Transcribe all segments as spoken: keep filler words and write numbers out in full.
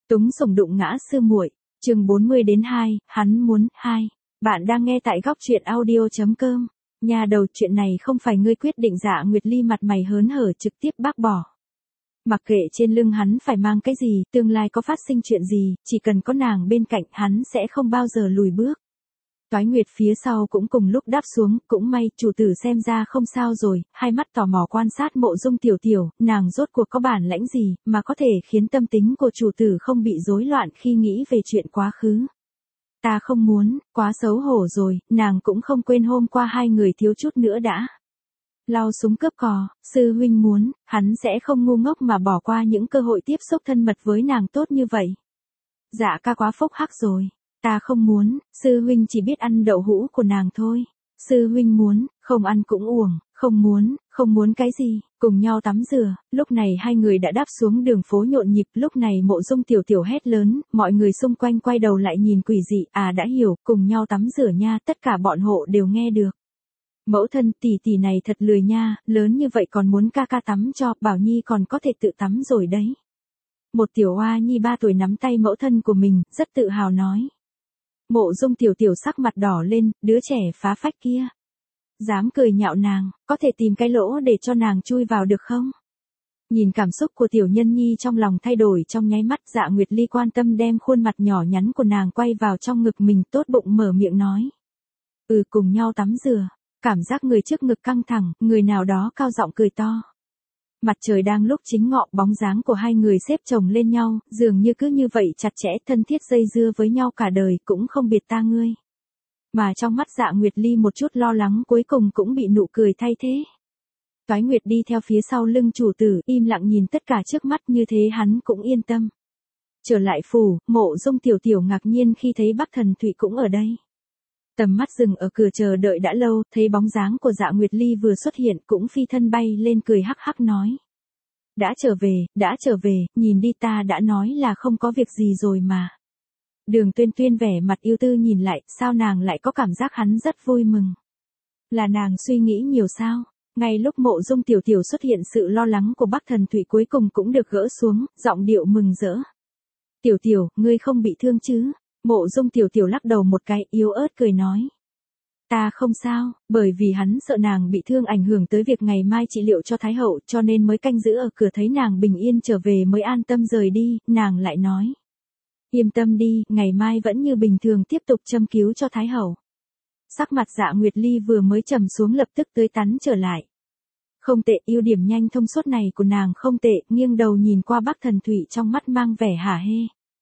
Túng sổng đụng ngã sư muội, chương bốn mươi đến hai, hắn muốn, hai. Bạn đang nghe tại góc truyện audio chấm com. Nhà đầu, chuyện này không phải ngươi quyết định. Dạ Nguyệt Ly mặt mày hớn hở trực tiếp bác bỏ. Mặc kệ trên lưng hắn phải mang cái gì, tương lai có phát sinh chuyện gì, chỉ cần có nàng bên cạnh hắn sẽ không bao giờ lùi bước. Toái Nguyệt phía sau cũng cùng lúc đáp xuống, cũng may, chủ tử xem ra không sao rồi, hai mắt tò mò quan sát Mộ Dung Tiểu Tiểu, nàng rốt cuộc có bản lãnh gì, mà có thể khiến tâm tính của chủ tử không bị rối loạn khi nghĩ về chuyện quá khứ. Ta không muốn, quá xấu hổ rồi, nàng cũng không quên hôm qua hai người thiếu chút nữa đã lao súng cướp cò, sư huynh muốn, hắn sẽ không ngu ngốc mà bỏ qua những cơ hội tiếp xúc thân mật với nàng tốt như vậy. Dạ ca quá phốc hắc rồi. Ta không muốn, sư huynh chỉ biết ăn đậu hũ của nàng thôi. Sư huynh muốn, không ăn cũng uổng, không muốn, không muốn cái gì, cùng nhau tắm rửa. Lúc này hai người đã đáp xuống đường phố nhộn nhịp, lúc này Mộ Dung Tiểu Tiểu hét lớn, mọi người xung quanh quay đầu lại nhìn quỷ dị, à đã hiểu, cùng nhau tắm rửa nha, tất cả bọn hộ đều nghe được. Mẫu thân, tỷ tỷ này thật lười nha, lớn như vậy còn muốn ca ca tắm cho, Bảo Nhi còn có thể tự tắm rồi đấy. Một tiểu oa nhi ba tuổi nắm tay mẫu thân của mình, rất tự hào nói. Mộ Dung Tiểu Tiểu sắc mặt đỏ lên, đứa trẻ phá phách kia. Dám cười nhạo nàng, có thể tìm cái lỗ để cho nàng chui vào được không? Nhìn cảm xúc của tiểu nhân nhi trong lòng thay đổi trong nháy mắt, Dạ Nguyệt Ly quan tâm đem khuôn mặt nhỏ nhắn của nàng quay vào trong ngực mình, tốt bụng mở miệng nói. Ừ, cùng nhau tắm rửa. Cảm giác người trước ngực căng thẳng, người nào đó cao giọng cười to. Mặt trời đang lúc chính ngọ, bóng dáng của hai người xếp chồng lên nhau, dường như cứ như vậy chặt chẽ thân thiết dây dưa với nhau cả đời, cũng không biệt ta ngươi. Mà trong mắt Dạ Nguyệt Ly một chút lo lắng cuối cùng cũng bị nụ cười thay thế. Toái Nguyệt đi theo phía sau lưng chủ tử, im lặng nhìn tất cả trước mắt, như thế hắn cũng yên tâm. Trở lại phủ, Mộ Dung Tiểu Tiểu ngạc nhiên khi thấy Bắc Thần Thụy cũng ở đây. Tầm mắt dừng ở cửa chờ đợi đã lâu, thấy bóng dáng của Dạ Nguyệt Ly vừa xuất hiện cũng phi thân bay lên cười hắc hắc nói. Đã trở về, đã trở về, nhìn đi, ta đã nói là không có việc gì rồi mà. Đường Tuyên Tuyên vẻ mặt yêu tư nhìn lại, sao nàng lại có cảm giác hắn rất vui mừng. Là nàng suy nghĩ nhiều sao? Ngay lúc Mộ Dung Tiểu Tiểu xuất hiện, sự lo lắng của Bắc Thần Thụy cuối cùng cũng được gỡ xuống, giọng điệu mừng rỡ. Tiểu Tiểu, ngươi không bị thương chứ? Mộ Dung Tiểu Tiểu lắc đầu một cái, yếu ớt cười nói. Ta không sao, bởi vì hắn sợ nàng bị thương ảnh hưởng tới việc ngày mai trị liệu cho Thái Hậu, cho nên mới canh giữ ở cửa, thấy nàng bình yên trở về mới an tâm rời đi. Nàng lại nói. Yên tâm đi, ngày mai vẫn như bình thường tiếp tục châm cứu cho Thái Hậu. Sắc mặt Dạ Nguyệt Ly vừa mới trầm xuống lập tức tươi tắn trở lại. Không tệ, ưu điểm nhanh thông suốt này của nàng không tệ, nghiêng đầu nhìn qua Bắc Thần Thụy trong mắt mang vẻ hả hê.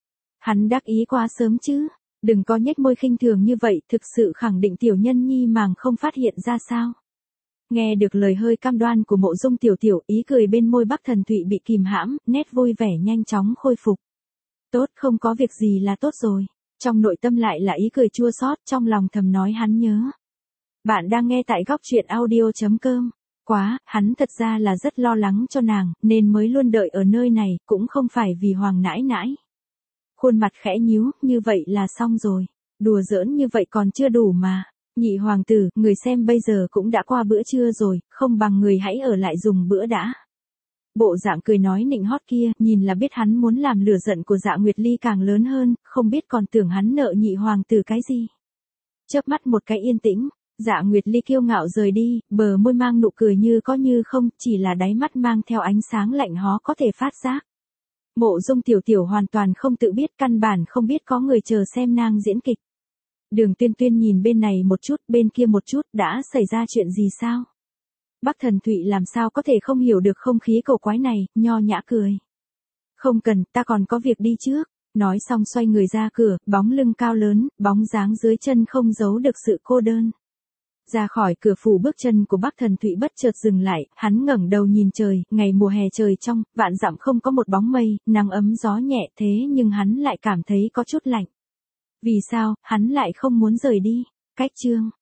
Hắn đắc ý quá sớm chứ, đừng có nhếch môi khinh thường như vậy, thực sự khẳng định tiểu nhân nhi màng không phát hiện ra sao. Nghe được lời hơi cam đoan của Mộ Dung Tiểu Tiểu, ý cười bên môi Bắc Thần Thụy bị kìm hãm, nét vui vẻ nhanh chóng khôi phục. Tốt, không có việc gì là tốt rồi. Trong nội tâm lại là ý cười chua xót, trong lòng thầm nói hắn nhớ. Bạn đang nghe tại góc truyện audio chấm com. Quá, hắn thật ra là rất lo lắng cho nàng, nên mới luôn đợi ở nơi này, cũng không phải vì hoàng nãi nãi. Khuôn mặt khẽ nhíu, như vậy là xong rồi. Đùa giỡn như vậy còn chưa đủ mà. Nhị hoàng tử, người xem bây giờ cũng đã qua bữa trưa rồi, không bằng người hãy ở lại dùng bữa đã. Bộ dạng cười nói nịnh hót kia, nhìn là biết hắn muốn làm lửa giận của Dạ Nguyệt Ly càng lớn hơn, không biết còn tưởng hắn nợ nhị hoàng tử cái gì. Chớp mắt một cái yên tĩnh, Dạ Nguyệt Ly kiêu ngạo rời đi, bờ môi mang nụ cười như có như không, chỉ là đáy mắt mang theo ánh sáng lạnh hó có thể phát giác. Mộ Dung Tiểu Tiểu hoàn toàn không tự biết, căn bản không biết có người chờ xem nàng diễn kịch. Đường Tuyên Tuyên nhìn bên này một chút, bên kia một chút, đã xảy ra chuyện gì sao? Bắc Thần Thụy làm sao có thể không hiểu được không khí cổ quái này, nho nhã cười. Không cần, ta còn có việc đi trước. Nói xong xoay người ra cửa, bóng lưng cao lớn, bóng dáng dưới chân không giấu được sự cô đơn. Ra khỏi cửa phủ, bước chân của Bắc Thần Thụy bất chợt dừng lại, hắn ngẩng đầu nhìn trời, ngày mùa hè trời trong, vạn dặm không có một bóng mây, nắng ấm gió nhẹ, thế nhưng hắn lại cảm thấy có chút lạnh. Vì sao, hắn lại không muốn rời đi? Cách chương